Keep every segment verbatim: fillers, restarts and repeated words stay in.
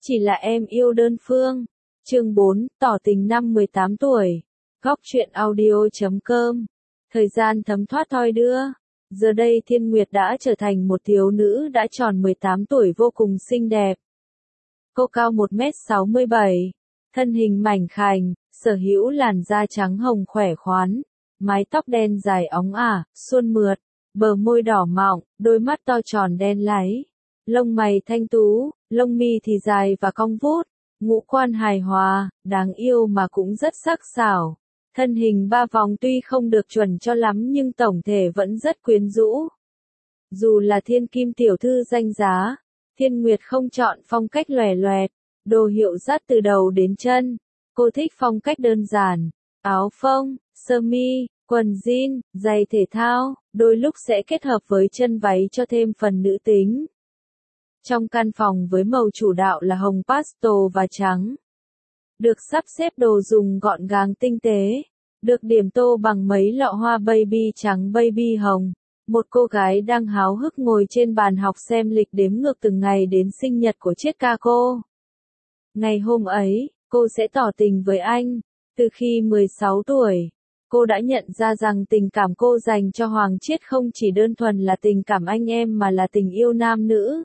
Chỉ là em yêu đơn phương. Chương bốn, tỏ tình năm mười tám tuổi. Góc truyện audio chấm com. Thời gian thấm thoát thoi đưa. Giờ đây Thiên Nguyệt đã trở thành một thiếu nữ đã tròn mười tám tuổi vô cùng xinh đẹp. Cô cao một mét sáu mươi bảy, thân hình mảnh khảnh, sở hữu làn da trắng hồng khỏe khoắn, mái tóc đen dài óng ả, suôn mượt, bờ môi đỏ mọng, đôi mắt to tròn đen láy, lông mày thanh tú, lông mi thì dài và cong vút, ngũ quan hài hòa, đáng yêu mà cũng rất sắc sảo. Thân hình ba vòng tuy không được chuẩn cho lắm nhưng tổng thể vẫn rất quyến rũ. Dù là thiên kim tiểu thư danh giá, Thiên Nguyệt không chọn phong cách lòe loẹt, đồ hiệu dắt từ đầu đến chân. Cô thích phong cách đơn giản, áo phông, sơ mi, quần jean, giày thể thao, đôi lúc sẽ kết hợp với chân váy cho thêm phần nữ tính. Trong căn phòng với màu chủ đạo là hồng pastel và trắng, được sắp xếp đồ dùng gọn gàng tinh tế, được điểm tô bằng mấy lọ hoa baby trắng baby hồng. Một cô gái đang háo hức ngồi trên bàn học xem lịch đếm ngược từng ngày đến sinh nhật của triết ca cô. Ngày hôm ấy, cô sẽ tỏ tình với anh. Từ khi mười sáu tuổi, cô đã nhận ra rằng tình cảm cô dành cho Hoàng Triết không chỉ đơn thuần là tình cảm anh em mà là tình yêu nam nữ.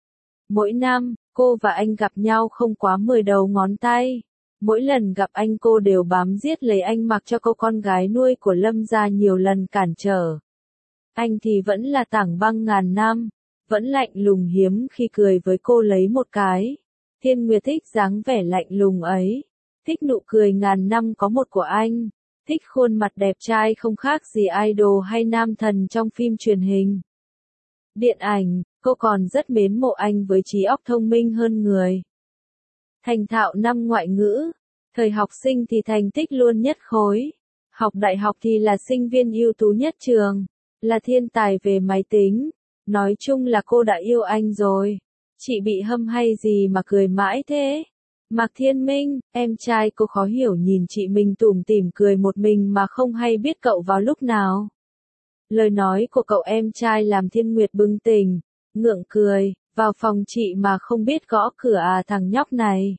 Mỗi năm, cô và anh gặp nhau không quá mười đầu ngón tay. Mỗi lần gặp anh cô đều bám giết lấy anh mặc cho cô con gái nuôi của Lâm gia nhiều lần cản trở. Anh thì vẫn là tảng băng ngàn năm, vẫn lạnh lùng hiếm khi cười với cô lấy một cái. Thiên Nguyệt thích dáng vẻ lạnh lùng ấy, thích nụ cười ngàn năm có một của anh, thích khuôn mặt đẹp trai không khác gì idol hay nam thần trong phim truyền hình. Điện ảnh, cô còn rất mến mộ anh với trí óc thông minh hơn người. Thành thạo năm ngoại ngữ, thời học sinh thì thành tích luôn nhất khối, học đại học thì là sinh viên ưu tú nhất trường, là thiên tài về máy tính. Nói chung là cô đã yêu anh rồi. Chị bị hâm hay gì mà cười mãi thế? Mạc Thiên Minh, em trai cô khó hiểu nhìn chị mình tủm tỉm cười một mình mà không hay biết cậu vào lúc nào. Lời nói của cậu em trai làm Thiên Nguyệt bừng tỉnh, ngượng cười, vào phòng chị mà không biết gõ cửa à thằng nhóc này.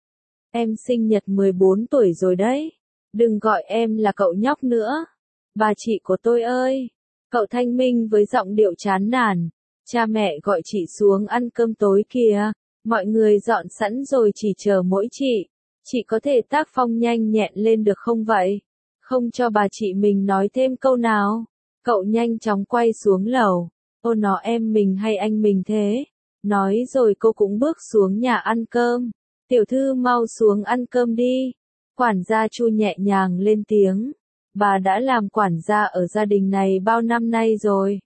Em sinh nhật mười bốn tuổi rồi đấy. Đừng gọi em là cậu nhóc nữa. Bà chị của tôi ơi. Cậu thanh minh với giọng điệu chán nản. Cha mẹ gọi chị xuống ăn cơm tối kìa. Mọi người dọn sẵn rồi chỉ chờ mỗi chị. Chị có thể tác phong nhanh nhẹn lên được không vậy? Không cho bà chị mình nói thêm câu nào. Cậu nhanh chóng quay xuống lầu. Ô nó em mình hay anh mình thế? Nói rồi cô cũng bước xuống nhà ăn cơm. Tiểu thư mau xuống ăn cơm đi. Quản gia Chu nhẹ nhàng lên tiếng. Bà đã làm quản gia ở gia đình này bao năm nay rồi.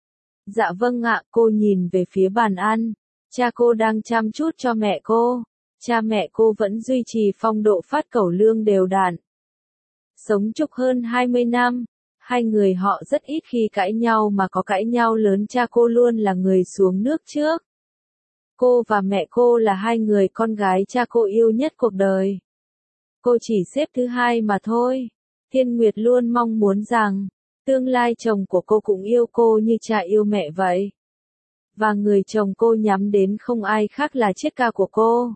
Dạ vâng ạ, cô nhìn về phía bàn ăn. Cha cô đang chăm chút cho mẹ cô. Cha mẹ cô vẫn duy trì phong độ phát cẩu lương đều đặn. Sống chục hơn hai mươi năm, hai người họ rất ít khi cãi nhau mà có cãi nhau lớn cha cô luôn là người xuống nước trước. Cô và mẹ cô là hai người con gái cha cô yêu nhất cuộc đời. Cô chỉ xếp thứ hai mà thôi. Thiên Nguyệt luôn mong muốn rằng, tương lai chồng của cô cũng yêu cô như cha yêu mẹ vậy. Và người chồng cô nhắm đến không ai khác là triết ca của cô.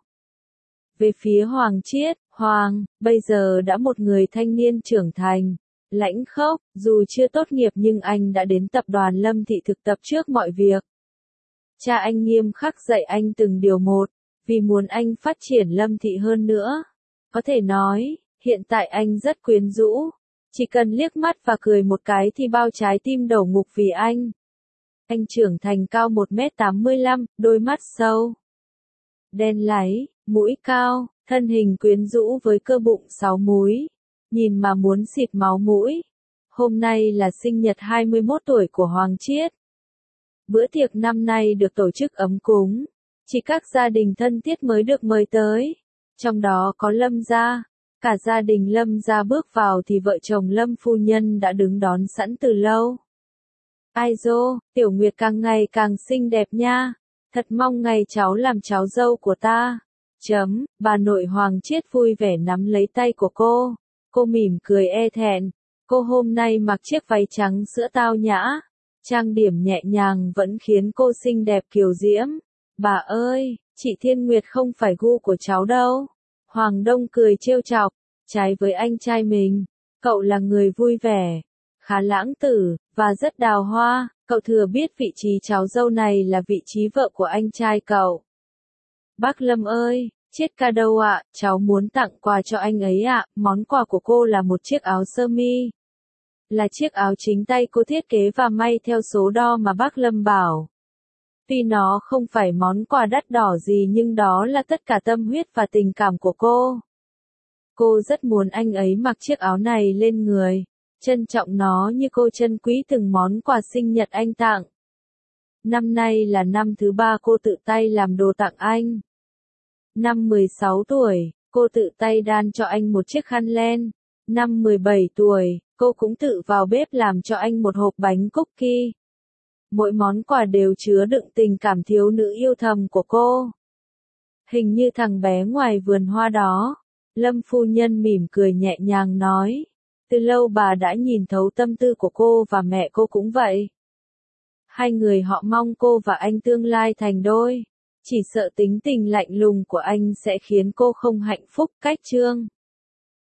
Về phía Hoàng Triết, Hoàng, bây giờ đã một người thanh niên trưởng thành, lãnh khốc, dù chưa tốt nghiệp nhưng anh đã đến tập đoàn Lâm Thị thực tập trước mọi việc. Cha anh nghiêm khắc dạy anh từng điều một, vì muốn anh phát triển Lâm Thị hơn nữa. Có thể nói, hiện tại anh rất quyến rũ, chỉ cần liếc mắt và cười một cái thì bao trái tim đổ ngục vì anh. Anh trưởng thành cao một mét tám mươi lăm, đôi mắt sâu, đen láy, mũi cao, thân hình quyến rũ với cơ bụng sáu múi, nhìn mà muốn xịt máu mũi. Hôm nay là sinh nhật hai mươi mốt tuổi của Hoàng Triết. Bữa tiệc năm nay được tổ chức ấm cúng, chỉ các gia đình thân thiết mới được mời tới, trong đó có Lâm gia. Cả gia đình Lâm gia bước vào thì vợ chồng Lâm phu nhân đã đứng đón sẵn từ lâu. Ai dô, Tiểu Nguyệt càng ngày càng xinh đẹp nha, thật mong ngày cháu làm cháu dâu của ta. Chấm, bà nội Hoàng Triết vui vẻ nắm lấy tay của cô, cô mỉm cười e thẹn, cô hôm nay mặc chiếc váy trắng sữa tao nhã, trang điểm nhẹ nhàng vẫn khiến cô xinh đẹp kiều diễm. Bà ơi, Chị Thiên Nguyệt không phải gu của cháu đâu. Hoàng Đông cười trêu chọc, trái với anh trai mình, cậu là người vui vẻ, khá lãng tử, và rất đào hoa, cậu thừa biết vị trí cháu dâu này là vị trí vợ của anh trai cậu. Bác Lâm ơi, chết ca đâu ạ, cháu muốn tặng quà cho anh ấy ạ, món quà của cô là một chiếc áo sơ mi. Là chiếc áo chính tay cô thiết kế và may theo số đo mà bác Lâm bảo. Tuy nó không phải món quà đắt đỏ gì nhưng đó là tất cả tâm huyết và tình cảm của cô. Cô rất muốn anh ấy mặc chiếc áo này lên người, trân trọng nó như cô trân quý từng món quà sinh nhật anh tặng. Năm nay là năm thứ ba cô tự tay làm đồ tặng anh. Năm mười sáu tuổi, cô tự tay đan cho anh một chiếc khăn len. Năm mười bảy tuổi, cô cũng tự vào bếp làm cho anh một hộp bánh cookie. Mỗi món quà đều chứa đựng tình cảm thiếu nữ yêu thầm của cô. Hình như thằng bé ngoài vườn hoa đó. Lâm phu nhân mỉm cười nhẹ nhàng nói. Từ lâu bà đã nhìn thấu tâm tư của cô và mẹ cô cũng vậy. Hai người họ mong cô và anh tương lai thành đôi. Chỉ sợ tính tình lạnh lùng của anh sẽ khiến cô không hạnh phúc. Cách chương